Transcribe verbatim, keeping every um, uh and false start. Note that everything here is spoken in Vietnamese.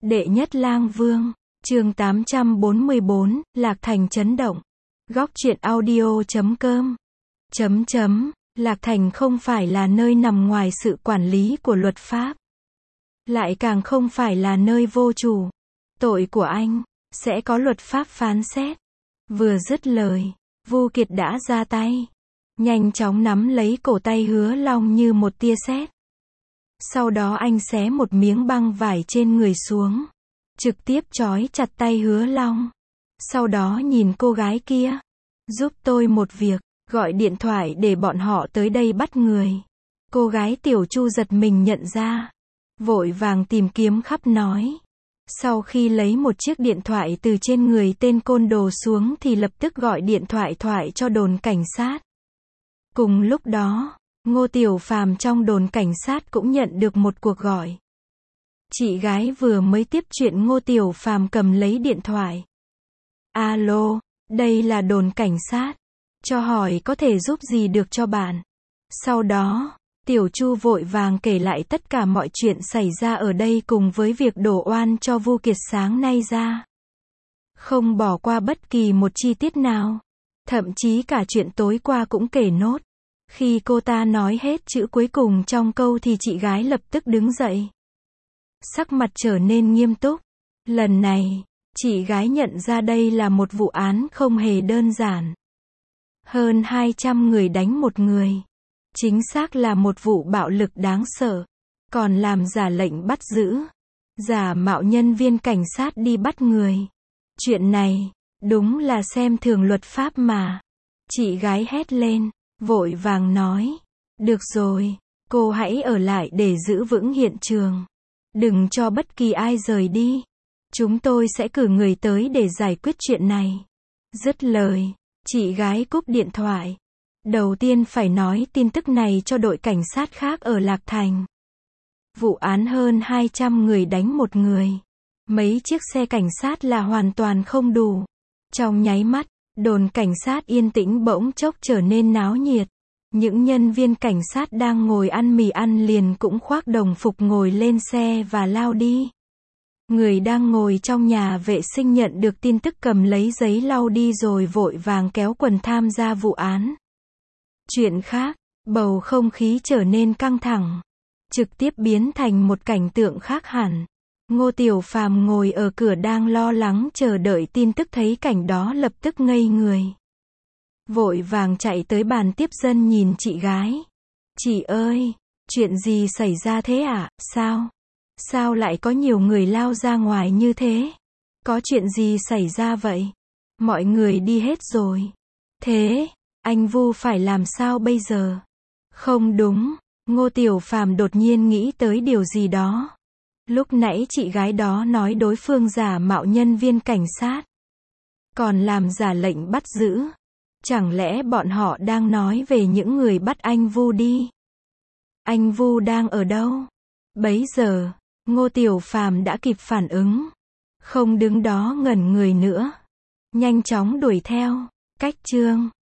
Đệ nhất lang vương, chương tám trăm bốn mươi bốn, Lạc Thành chấn động. Góc truyện audio chấm com. Chấm chấm, Lạc Thành không phải là nơi nằm ngoài sự quản lý của luật pháp. Lại càng không phải là nơi vô chủ. Tội của anh, sẽ có luật pháp phán xét. Vừa dứt lời, Vu Kiệt đã ra tay. Nhanh chóng nắm lấy cổ tay Hứa Long như một tia sét. Sau đó anh xé một miếng băng vải trên người xuống. Trực tiếp trói chặt tay Hứa Long. Sau đó nhìn cô gái kia. Giúp tôi một việc, gọi điện thoại để bọn họ tới đây bắt người. Cô gái Tiểu Chu giật mình nhận ra. Vội vàng tìm kiếm khắp nói. Sau khi lấy một chiếc điện thoại từ trên người tên côn đồ xuống thì lập tức gọi điện thoại thoại cho đồn cảnh sát. Cùng lúc đó, Ngô Tiểu Phàm trong đồn cảnh sát cũng nhận được một cuộc gọi. Chị gái vừa mới tiếp chuyện. Ngô Tiểu Phàm cầm lấy điện thoại. Alo, đây là đồn cảnh sát. Cho hỏi có thể giúp gì được cho bạn. Sau đó, Tiểu Chu vội vàng kể lại tất cả mọi chuyện xảy ra ở đây cùng với việc đổ oan cho Vu Kiệt sáng nay ra. Không bỏ qua bất kỳ một chi tiết nào. Thậm chí cả chuyện tối qua cũng kể nốt. Khi cô ta nói hết chữ cuối cùng trong câu thì chị gái lập tức đứng dậy. Sắc mặt trở nên nghiêm túc. Lần này, chị gái nhận ra đây là một vụ án không hề đơn giản. Hơn hai trăm người đánh một người. Chính xác là một vụ bạo lực đáng sợ. Còn làm giả lệnh bắt giữ. Giả mạo nhân viên cảnh sát đi bắt người. Chuyện này, đúng là xem thường luật pháp mà. Chị gái hét lên, vội vàng nói. Được rồi, cô hãy ở lại để giữ vững hiện trường. Đừng cho bất kỳ ai rời đi. Chúng tôi sẽ cử người tới để giải quyết chuyện này. Dứt lời, chị gái cúp điện thoại. Đầu tiên phải nói tin tức này cho đội cảnh sát khác ở Lạc Thành. Vụ án hơn hai trăm người đánh một người. Mấy chiếc xe cảnh sát là hoàn toàn không đủ. Trong nháy mắt, đồn cảnh sát yên tĩnh bỗng chốc trở nên náo nhiệt. Những nhân viên cảnh sát đang ngồi ăn mì ăn liền cũng khoác đồng phục ngồi lên xe và lao đi. Người đang ngồi trong nhà vệ sinh nhận được tin tức cầm lấy giấy lau đi rồi vội vàng kéo quần tham gia vụ án. Chuyện khác, bầu không khí trở nên căng thẳng. Trực tiếp biến thành một cảnh tượng khác hẳn. Ngô Tiểu Phàm ngồi ở cửa đang lo lắng chờ đợi tin tức thấy cảnh đó lập tức ngây người. Vội vàng chạy tới bàn tiếp dân nhìn chị gái. Chị ơi, chuyện gì xảy ra thế ạ? À? Sao? Sao lại có nhiều người lao ra ngoài như thế? Có chuyện gì xảy ra vậy? Mọi người đi hết rồi. Thế, anh Vu phải làm sao bây giờ? Không đúng, Ngô Tiểu Phàm đột nhiên nghĩ tới điều gì đó. Lúc nãy chị gái đó nói đối phương giả mạo nhân viên cảnh sát. Còn làm giả lệnh bắt giữ. Chẳng lẽ bọn họ đang nói về những người bắt anh Vu đi? Anh Vu đang ở đâu? Bấy giờ, Ngô Tiểu Phàm đã kịp phản ứng. Không đứng đó ngẩn người nữa. Nhanh chóng đuổi theo. Cách chương